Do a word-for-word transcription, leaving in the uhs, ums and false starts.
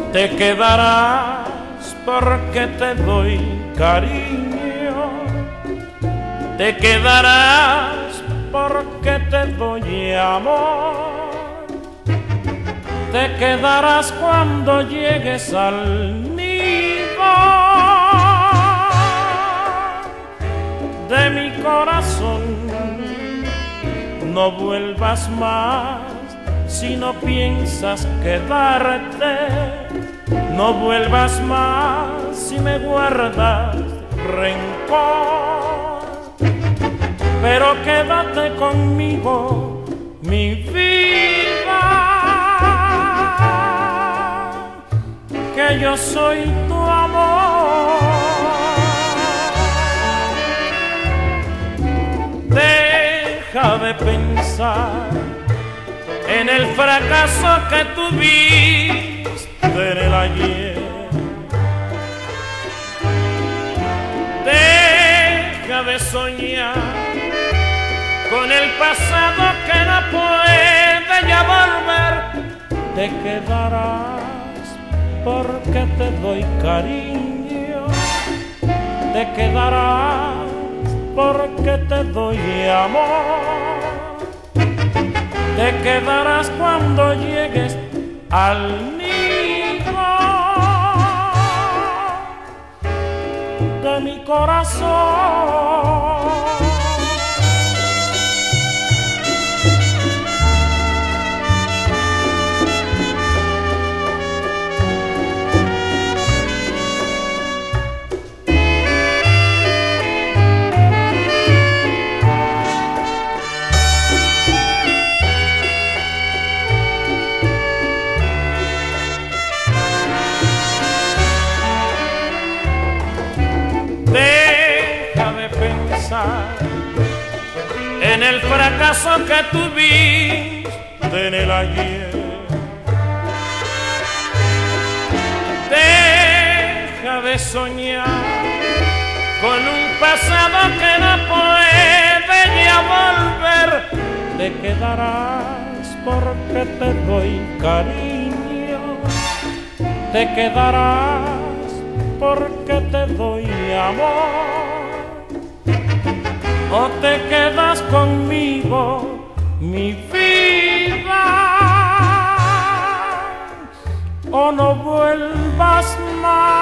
Te quedarás porque te doy cariño, te quedarás porque te doy amor, te quedarás cuando llegues al nido de mi corazón. No vuelvas más si no piensas quedarte, no vuelvas más si me guardas rencor, pero quédate conmigo, mi vida, que yo soy tu amor. Deja de pensar en el fracaso que tuviste en el ayer. Deja de soñar con el pasado que no puede ya volver. Te quedarás porque te doy cariño, te quedarás porque te doy amor, te quedarás cuando llegues al nido de mi corazón. Deja de pensar en el fracaso que tuviste en el ayer. Deja de soñar con un pasado que no puede ya volver. Te quedarás porque te doy cariño, te quedarás porque te doy amor, o te quedas conmigo, mi vida, o no vuelvas más.